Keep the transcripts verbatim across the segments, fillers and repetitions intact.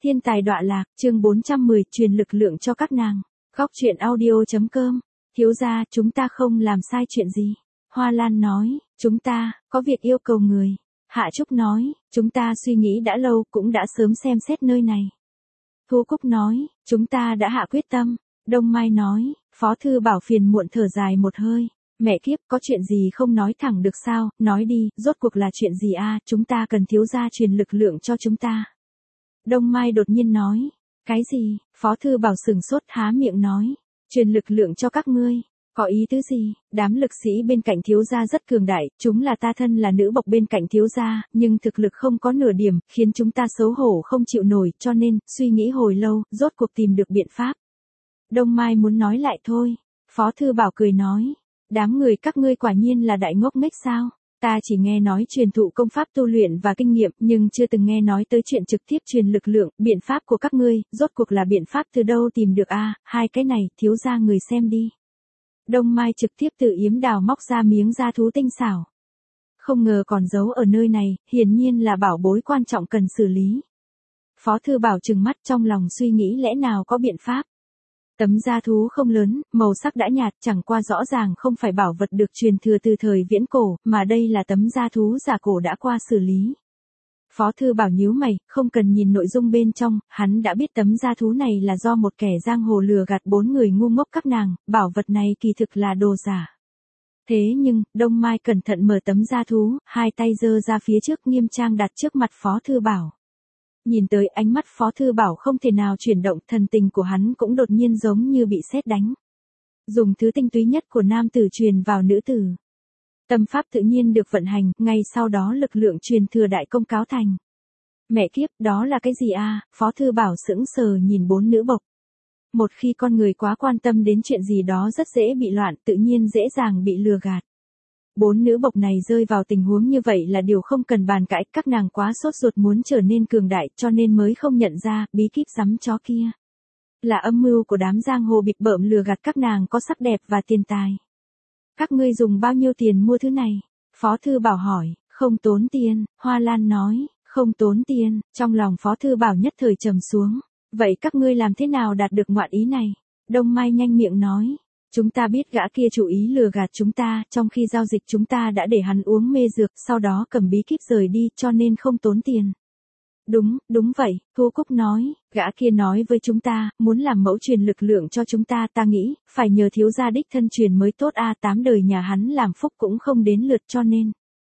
Thiên tài đọa lạc, chương bốn trăm mười, truyền lực lượng cho các nàng. Góc truyện audio.com. Thiếu gia, chúng ta không làm sai chuyện gì. Hoa Lan nói, chúng ta, có việc yêu cầu người. Hạ Trúc nói, chúng ta suy nghĩ đã lâu cũng đã sớm xem xét nơi này. Thu Cúc nói, chúng ta đã hạ quyết tâm. Đông Mai nói, Phó Thư Bảo phiền muộn thở dài một hơi. Mẹ kiếp, có chuyện gì không nói thẳng được sao, nói đi, rốt cuộc là chuyện gì a? Chúng ta cần thiếu gia truyền lực lượng cho chúng ta. Đông Mai đột nhiên nói, cái gì? Phó Thư Bảo sừng sốt há miệng nói, truyền lực lượng cho các ngươi, có ý tứ gì? Đám lực sĩ bên cạnh thiếu gia rất cường đại, chúng là ta thân là nữ bộc bên cạnh thiếu gia, nhưng thực lực không có nửa điểm, khiến chúng ta xấu hổ không chịu nổi, cho nên, suy nghĩ hồi lâu, rốt cuộc tìm được biện pháp. Đông Mai muốn nói lại thôi, Phó Thư Bảo cười nói, đám người các ngươi quả nhiên là đại ngốc nghếch sao? Ta chỉ nghe nói truyền thụ công pháp tu luyện và kinh nghiệm, nhưng chưa từng nghe nói tới chuyện trực tiếp truyền lực lượng, biện pháp của các ngươi, rốt cuộc là biện pháp từ đâu tìm được a? À, hai cái này, thiếu gia người xem đi. Đông Mai trực tiếp từ yếm đào móc ra miếng da thú tinh xảo. Không ngờ còn giấu ở nơi này, hiển nhiên là bảo bối quan trọng cần xử lý. Phó Thư Bảo trừng mắt trong lòng suy nghĩ lẽ nào có biện pháp. Tấm da thú không lớn, màu sắc đã nhạt, chẳng qua rõ ràng không phải bảo vật được truyền thừa từ thời viễn cổ, mà đây là tấm da thú giả cổ đã qua xử lý. Phó Thư Bảo nhíu mày, không cần nhìn nội dung bên trong, hắn đã biết tấm da thú này là do một kẻ giang hồ lừa gạt bốn người ngu ngốc các nàng, bảo vật này kỳ thực là đồ giả. Thế nhưng, Đông Mai cẩn thận mở tấm da thú, hai tay giơ ra phía trước nghiêm trang đặt trước mặt Phó Thư Bảo. Nhìn tới ánh mắt Phó Thư Bảo không thể nào chuyển động, thần tình của hắn cũng đột nhiên giống như bị sét đánh. Dùng thứ tinh túy nhất của nam tử truyền vào nữ tử. Tâm pháp tự nhiên được vận hành, ngay sau đó lực lượng truyền thừa đại công cáo thành. Mẹ kiếp, đó là cái gì a? À? Phó Thư Bảo sững sờ nhìn bốn nữ bộc. Một khi con người quá quan tâm đến chuyện gì đó rất dễ bị loạn, tự nhiên dễ dàng bị lừa gạt. Bốn nữ bộc này rơi vào tình huống như vậy là điều không cần bàn cãi, các nàng quá sốt ruột muốn trở nên cường đại cho nên mới không nhận ra, bí kíp rắm chó kia. Là âm mưu của đám giang hồ bịp bợm lừa gạt các nàng có sắc đẹp và tiền tài. Các ngươi dùng bao nhiêu tiền mua thứ này? Phó Thư Bảo hỏi, không tốn tiền, Hoa Lan nói, không tốn tiền, trong lòng Phó Thư Bảo nhất thời trầm xuống. Vậy các ngươi làm thế nào đạt được ngoạn ý này? Đông Mai nhanh miệng nói. Chúng ta biết gã kia chủ ý lừa gạt chúng ta, trong khi giao dịch chúng ta đã để hắn uống mê dược, sau đó cầm bí kíp rời đi, cho nên không tốn tiền. Đúng, đúng vậy, Thu Cúc nói, gã kia nói với chúng ta, muốn làm mẫu truyền lực lượng cho chúng ta, ta nghĩ, phải nhờ thiếu gia đích thân truyền mới tốt a, tám đời nhà hắn làm phúc cũng không đến lượt cho nên.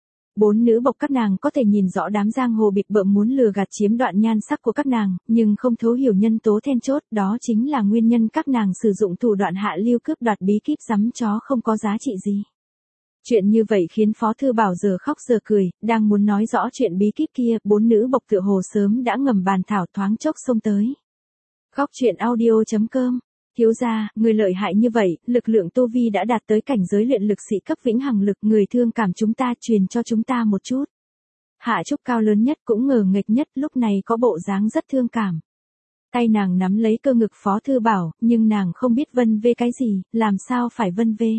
Bốn nữ bộc các nàng có thể nhìn rõ đám giang hồ bịp bợm muốn lừa gạt chiếm đoạn nhan sắc của các nàng, nhưng không thấu hiểu nhân tố then chốt, đó chính là nguyên nhân các nàng sử dụng thủ đoạn hạ lưu cướp đoạt bí kíp rắm chó không có giá trị gì. Chuyện như vậy khiến Phó Thư Bảo giờ khóc giờ cười, đang muốn nói rõ chuyện bí kíp kia, bốn nữ bộc tựa hồ sớm đã ngầm bàn thảo thoáng chốc xông tới. Góc truyện audio.com. Thiếu gia, người lợi hại như vậy, lực lượng tu vi đã đạt tới cảnh giới luyện lực sĩ cấp vĩnh hằng lực, người thương cảm chúng ta truyền cho chúng ta một chút. Hạ Trúc cao lớn nhất cũng ngờ nghệch nhất lúc này có bộ dáng rất thương cảm. Tay nàng nắm lấy cơ ngực Phó Thư Bảo, nhưng nàng không biết vân vê cái gì, làm sao phải vân vê.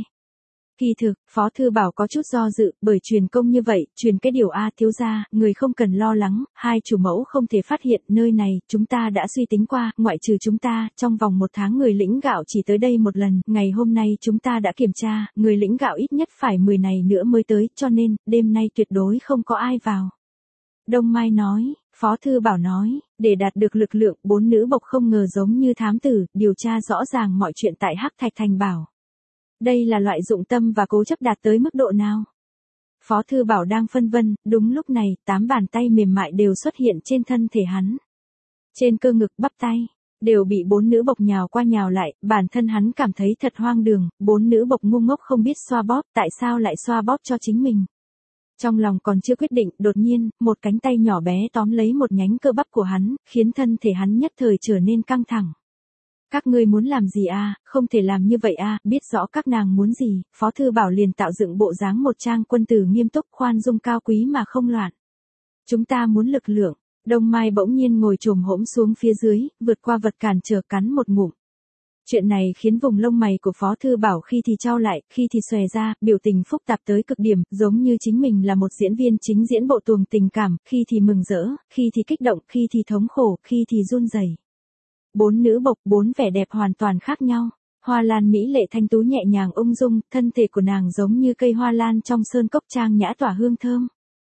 Kỳ thực, Phó Thư Bảo có chút do dự, bởi truyền công như vậy, truyền cái điều A thiếu gia, người không cần lo lắng, hai chủ mẫu không thể phát hiện, nơi này, chúng ta đã suy tính qua, ngoại trừ chúng ta, trong vòng một tháng người lĩnh gạo chỉ tới đây một lần, ngày hôm nay chúng ta đã kiểm tra, người lĩnh gạo ít nhất phải mười ngày nữa mới tới, cho nên, đêm nay tuyệt đối không có ai vào. Đông Mai nói, Phó Thư Bảo nói, để đạt được lực lượng, bốn nữ bộc không ngờ giống như thám tử, điều tra rõ ràng mọi chuyện tại Hắc Thạch Thành bảo. Đây là loại dụng tâm và cố chấp đạt tới mức độ nào? Phó Thư Bảo đang phân vân, đúng lúc này, tám bàn tay mềm mại đều xuất hiện trên thân thể hắn. Trên cơ ngực bắp tay, đều bị bốn nữ bộc nhào qua nhào lại, bản thân hắn cảm thấy thật hoang đường, bốn nữ bộc ngu ngốc không biết xoa bóp, tại sao lại xoa bóp cho chính mình. Trong lòng còn chưa quyết định, đột nhiên, một cánh tay nhỏ bé tóm lấy một nhánh cơ bắp của hắn, khiến thân thể hắn nhất thời trở nên căng thẳng. Các ngươi muốn làm gì a? Không thể làm như vậy a, biết rõ các nàng muốn gì, Phó Thư Bảo liền tạo dựng bộ dáng một trang quân tử nghiêm túc khoan dung cao quý mà không loạn. Chúng ta muốn lực lượng, Đông Mai bỗng nhiên ngồi chồm hỗn xuống phía dưới, vượt qua vật cản trở cắn một ngụm. Chuyện này khiến vùng lông mày của Phó Thư Bảo khi thì chau lại, khi thì xòe ra, biểu tình phức tạp tới cực điểm, giống như chính mình là một diễn viên chính diễn bộ tuồng tình cảm, khi thì mừng rỡ, khi thì kích động, khi thì thống khổ, khi thì run rẩy. Bốn nữ bộc, bốn vẻ đẹp hoàn toàn khác nhau. Hoa Lan mỹ lệ thanh tú nhẹ nhàng ung dung, thân thể của nàng giống như cây hoa lan trong sơn cốc trang nhã tỏa hương thơm.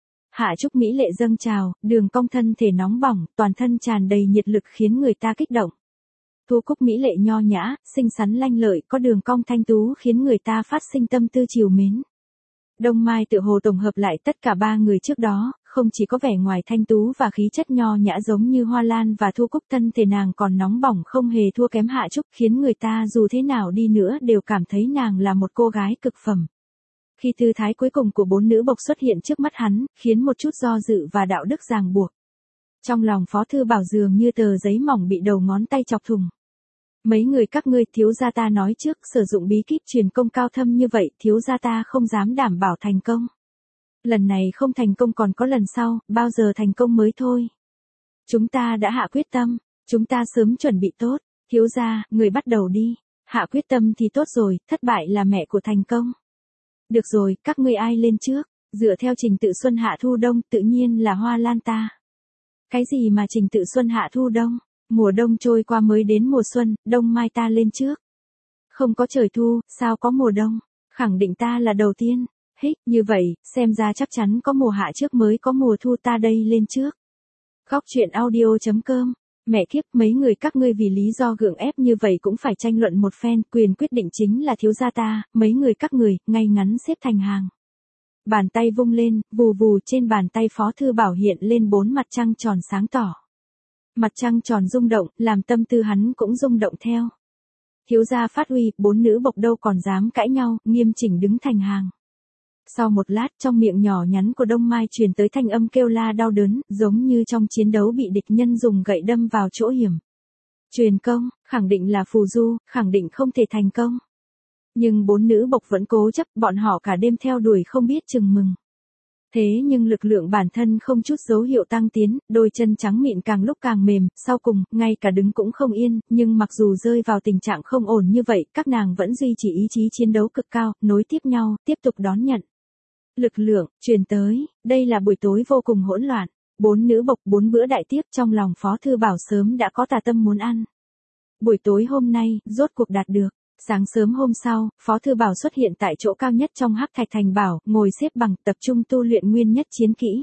Hạ Trúc mỹ lệ dâng trào, đường cong thân thể nóng bỏng, toàn thân tràn đầy nhiệt lực khiến người ta kích động. Thu Cúc mỹ lệ nho nhã, xinh xắn lanh lợi, có đường cong thanh tú khiến người ta phát sinh tâm tư trìu mến. Đông Mai tự hồ tổng hợp lại tất cả ba người trước đó, không chỉ có vẻ ngoài thanh tú và khí chất nho nhã giống như Hoa Lan và Thu Cúc, thân thể nàng còn nóng bỏng không hề thua kém Hạ Trúc, khiến người ta dù thế nào đi nữa đều cảm thấy nàng là một cô gái cực phẩm. Khi tư thái cuối cùng của bốn nữ bộc xuất hiện trước mắt hắn, khiến một chút do dự và đạo đức ràng buộc. Trong lòng Phó Thư Bảo dường như tờ giấy mỏng bị đầu ngón tay chọc thùng. Mấy người các ngươi, thiếu gia ta nói trước, sử dụng bí kíp truyền công cao thâm như vậy, thiếu gia ta không dám đảm bảo thành công. Lần này không thành công còn có lần sau, bao giờ thành công mới thôi. Chúng ta đã hạ quyết tâm, chúng ta sớm chuẩn bị tốt, thiếu gia, người bắt đầu đi. Hạ quyết tâm thì tốt rồi, thất bại là mẹ của thành công. Được rồi, các ngươi ai lên trước, dựa theo trình tự xuân hạ thu đông, tự nhiên là Hoa Lan ta. Cái gì mà trình tự xuân hạ thu đông? Mùa đông trôi qua mới đến mùa xuân, Đông Mai ta lên trước. Không có trời thu, sao có mùa đông? Khẳng định ta là đầu tiên. Hích, như vậy, xem ra chắc chắn có mùa hạ trước mới có mùa thu, ta đây lên trước. Góc truyện audio chấm com. Mẹ kiếp, mấy người các ngươi vì lý do gượng ép như vậy cũng phải tranh luận một phen, quyền quyết định chính là thiếu gia ta, mấy người các người, ngay ngắn xếp thành hàng. Bàn tay vung lên, vù vù, trên bàn tay Phó Thư Bảo hiện lên bốn mặt trăng tròn sáng tỏ. Mặt trăng tròn rung động, làm tâm tư hắn cũng rung động theo. Thiếu gia phát huy, bốn nữ bộc đâu còn dám cãi nhau, nghiêm chỉnh đứng thành hàng. Sau một lát, trong miệng nhỏ nhắn của Đông Mai truyền tới thanh âm kêu la đau đớn, giống như trong chiến đấu bị địch nhân dùng gậy đâm vào chỗ hiểm. Truyền công, khẳng định là phù du, khẳng định không thể thành công. Nhưng bốn nữ bộc vẫn cố chấp, bọn họ cả đêm theo đuổi không biết chừng mừng. Thế nhưng lực lượng bản thân không chút dấu hiệu tăng tiến, đôi chân trắng mịn càng lúc càng mềm, sau cùng, ngay cả đứng cũng không yên, nhưng mặc dù rơi vào tình trạng không ổn như vậy, các nàng vẫn duy trì ý chí chiến đấu cực cao, nối tiếp nhau, tiếp tục đón nhận. Lực lượng, truyền tới, đây là buổi tối vô cùng hỗn loạn, bốn nữ bộc bốn bữa đại tiếp trong lòng Phó Thư Bảo sớm đã có tà tâm muốn ăn. Buổi tối hôm nay, rốt cuộc đạt được. Sáng sớm hôm sau, Phó Thư Bảo xuất hiện tại chỗ cao nhất trong Hắc Thạch Thành Bảo, ngồi xếp bằng tập trung tu luyện nguyên nhất chiến kỹ.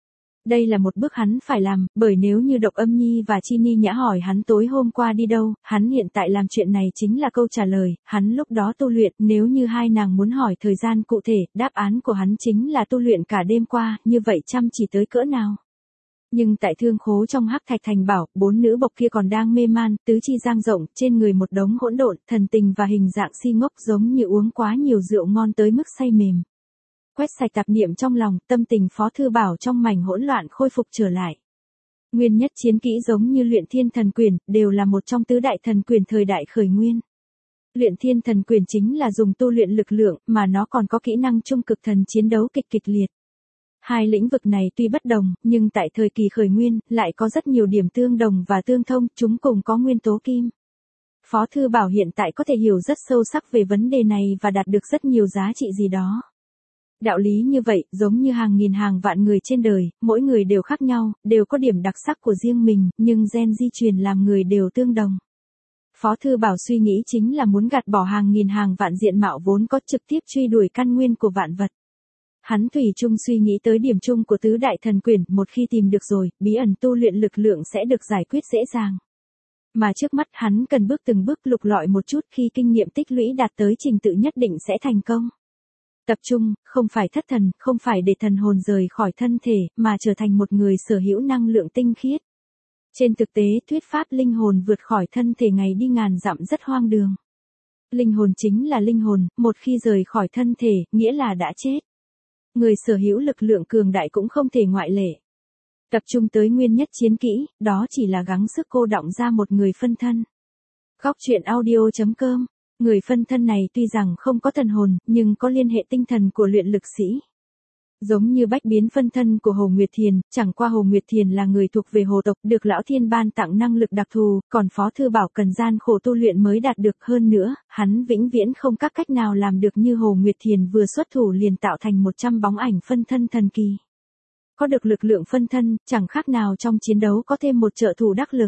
Đây là một bước hắn phải làm, bởi nếu như Độc Âm Nhi và Chi Ni Nhã hỏi hắn tối hôm qua đi đâu, hắn hiện tại làm chuyện này chính là câu trả lời, hắn lúc đó tu luyện, nếu như hai nàng muốn hỏi thời gian cụ thể, đáp án của hắn chính là tu luyện cả đêm qua, như vậy chăm chỉ tới cỡ nào. Nhưng tại thương khố trong Hắc Thạch Thành Bảo, bốn nữ bộc kia còn đang mê man, tứ chi dang rộng, trên người một đống hỗn độn, thần tình và hình dạng si ngốc giống như uống quá nhiều rượu ngon tới mức say mềm. Quét sạch tạp niệm trong lòng, tâm tình Phó Thư Bảo trong mảnh hỗn loạn khôi phục trở lại. Nguyên nhất chiến kỹ giống như Luyện Thiên Thần Quyền, đều là một trong tứ đại thần quyền thời đại khởi nguyên. Luyện Thiên Thần Quyền chính là dùng tu luyện lực lượng, mà nó còn có kỹ năng trung cực thần chiến đấu kịch kịch liệt. Hai lĩnh vực này tuy bất đồng, nhưng tại thời kỳ khởi nguyên, lại có rất nhiều điểm tương đồng và tương thông, chúng cùng có nguyên tố kim. Phó Thư Bảo hiện tại có thể hiểu rất sâu sắc về vấn đề này và đạt được rất nhiều giá trị gì đó. Đạo lý như vậy, giống như hàng nghìn hàng vạn người trên đời, mỗi người đều khác nhau, đều có điểm đặc sắc của riêng mình, nhưng gen di truyền làm người đều tương đồng. Phó Thư Bảo suy nghĩ chính là muốn gạt bỏ hàng nghìn hàng vạn diện mạo vốn có, trực tiếp truy đuổi căn nguyên của vạn vật. Hắn thủy chung suy nghĩ tới điểm chung của tứ đại thần quyền, một khi tìm được rồi, bí ẩn tu luyện lực lượng sẽ được giải quyết dễ dàng. Mà trước mắt hắn cần bước từng bước lục lọi một chút, khi kinh nghiệm tích lũy đạt tới trình tự nhất định sẽ thành công. Tập trung, không phải thất thần, không phải để thần hồn rời khỏi thân thể, mà trở thành một người sở hữu năng lượng tinh khiết. Trên thực tế, thuyết pháp linh hồn vượt khỏi thân thể ngày đi ngàn dặm rất hoang đường. Linh hồn chính là linh hồn, một khi rời khỏi thân thể, nghĩa là đã chết. Người sở hữu lực lượng cường đại cũng không thể ngoại lệ. Tập trung tới nguyên nhất chiến kỹ, đó chỉ là gắng sức cô đọng ra một người phân thân. Góc truyện audio chấm com. Người phân thân này tuy rằng không có thần hồn, nhưng có liên hệ tinh thần của luyện lực sĩ. Giống như bách biến phân thân của Hồ Nguyệt Thiền, chẳng qua Hồ Nguyệt Thiền là người thuộc về Hồ tộc, được Lão Thiên ban tặng năng lực đặc thù, còn Phó Thư Bảo cần gian khổ tu luyện mới đạt được. Hơn nữa, hắn vĩnh viễn không các cách nào làm được như Hồ Nguyệt Thiền vừa xuất thủ liền tạo thành một trăm bóng ảnh phân thân thần kỳ. Có được lực lượng phân thân, chẳng khác nào trong chiến đấu có thêm một trợ thủ đắc lực.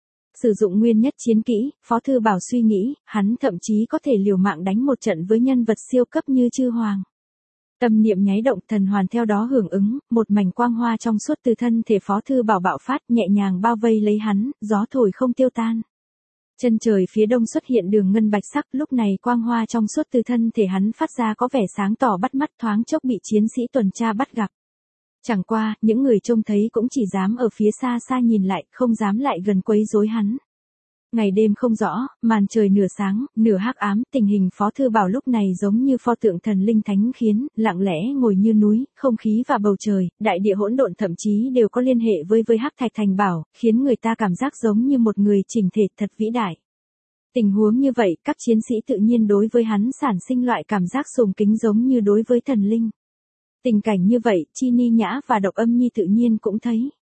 Sử dụng nguyên nhất chiến kỹ, Phó Thư Bảo suy nghĩ, hắn thậm chí có thể liều mạng đánh một trận với nhân vật siêu cấp như Chư Hoàng. Tâm niệm nháy động, thần hoàn theo đó hưởng ứng, một mảnh quang hoa trong suốt từ thân thể Phó Thư Bảo bạo phát, nhẹ nhàng bao vây lấy hắn, gió thổi không tiêu tan. Chân trời phía đông xuất hiện đường ngân bạch sắc, lúc này quang hoa trong suốt từ thân thể hắn phát ra có vẻ sáng tỏ bắt mắt, thoáng chốc bị chiến sĩ tuần tra bắt gặp. Chẳng qua, những người trông thấy cũng chỉ dám ở phía xa xa nhìn lại, không dám lại gần quấy rối hắn. Ngày đêm không rõ, màn trời nửa sáng, nửa hắc ám, tình hình Phó Thư Bảo lúc này giống như pho tượng thần linh thánh khiến, lặng lẽ ngồi như núi, không khí và bầu trời, đại địa hỗn độn thậm chí đều có liên hệ với với Hắc Thạch Thành Bảo, khiến người ta cảm giác giống như một người chỉnh thể thật vĩ đại. Tình huống như vậy, các chiến sĩ tự nhiên đối với hắn sản sinh loại cảm giác sùng kính giống như đối với thần linh. Tình cảnh như vậy, Chi Ni Nhã và Độc Âm Nhi tự nhiên cũng thấy.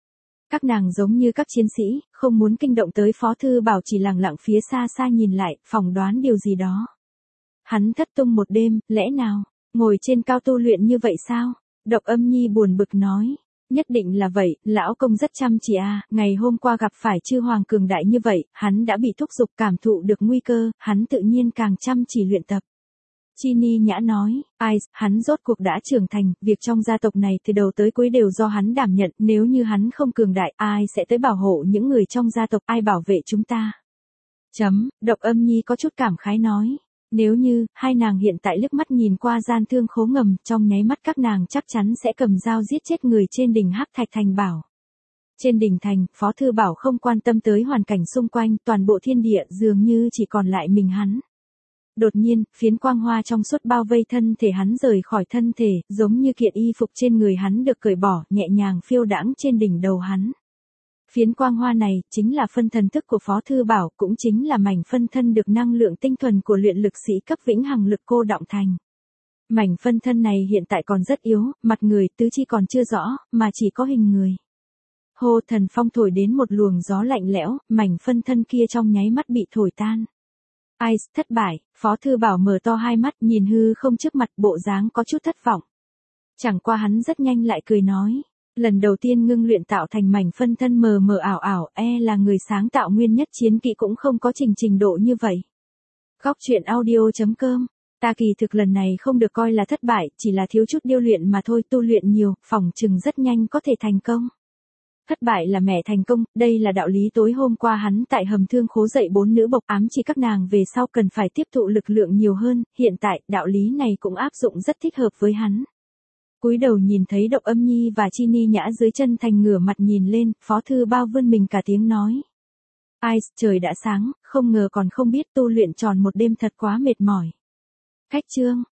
Các nàng giống như các chiến sĩ, không muốn kinh động tới Phó Thư Bảo, chỉ lặng lặng phía xa xa nhìn lại, phỏng đoán điều gì đó. Hắn thất tung một đêm, lẽ nào, ngồi trên cao tu luyện như vậy sao? Độc Âm Nhi buồn bực nói. Nhất định là vậy, lão công rất chăm chỉ à, ngày hôm qua gặp phải Chư Hoàng cường đại như vậy, hắn đã bị thúc giục cảm thụ được nguy cơ, hắn tự nhiên càng chăm chỉ luyện tập. Chi Ni Nhã nói, ai, hắn rốt cuộc đã trưởng thành, việc trong gia tộc này từ đầu tới cuối đều do hắn đảm nhận, nếu như hắn không cường đại, ai sẽ tới bảo hộ những người trong gia tộc, ai bảo vệ chúng ta. Chấm, Độc Âm Nhi có chút cảm khái nói, nếu như, hai nàng hiện tại liếc mắt nhìn qua gian thương khố ngầm, trong nháy mắt các nàng chắc chắn sẽ cầm dao giết chết người trên đỉnh Hắc Thạch Thành Bảo. Trên đỉnh thành, Phó Thư Bảo không quan tâm tới hoàn cảnh xung quanh, toàn bộ thiên địa dường như chỉ còn lại mình hắn. Đột nhiên, phiến quang hoa trong suốt bao vây thân thể hắn rời khỏi thân thể, giống như kiện y phục trên người hắn được cởi bỏ, nhẹ nhàng phiêu đãng trên đỉnh đầu hắn. Phiến quang hoa này, chính là phân thần thức của Phó Thư Bảo, cũng chính là mảnh phân thân được năng lượng tinh thuần của luyện lực sĩ cấp vĩnh hằng lực cô đọng thành. Mảnh phân thân này hiện tại còn rất yếu, mặt người tứ chi còn chưa rõ, mà chỉ có hình người. Hô, thần phong thổi đến một luồng gió lạnh lẽo, mảnh phân thân kia trong nháy mắt bị thổi tan. Ai, thất bại, Phó Thư Bảo mở to hai mắt nhìn hư không trước mặt, bộ dáng có chút thất vọng. Chẳng qua hắn rất nhanh lại cười nói, lần đầu tiên ngưng luyện tạo thành mảnh phân thân mờ mờ ảo ảo, e là người sáng tạo nguyên nhất chiến kỹ cũng không có trình trình độ như vậy. Góc truyện audio chấm com, ta kỳ thực lần này không được coi là thất bại, chỉ là thiếu chút điêu luyện mà thôi, tu luyện nhiều, phỏng chừng rất nhanh có thể thành công. Thất bại là mẹ thành công, đây là đạo lý tối hôm qua hắn tại hầm thương khố dạy bốn nữ bộc ám chỉ các nàng về sau cần phải tiếp thụ lực lượng nhiều hơn, hiện tại, đạo lý này cũng áp dụng rất thích hợp với hắn. Cúi đầu nhìn thấy Độc Âm Nhi và Chi Ni Nhã dưới chân thành ngửa mặt nhìn lên, Phó Thư Bao vươn mình cả tiếng nói. Ai, trời đã sáng, không ngờ còn không biết tu luyện tròn một đêm thật quá mệt mỏi. Cách chương.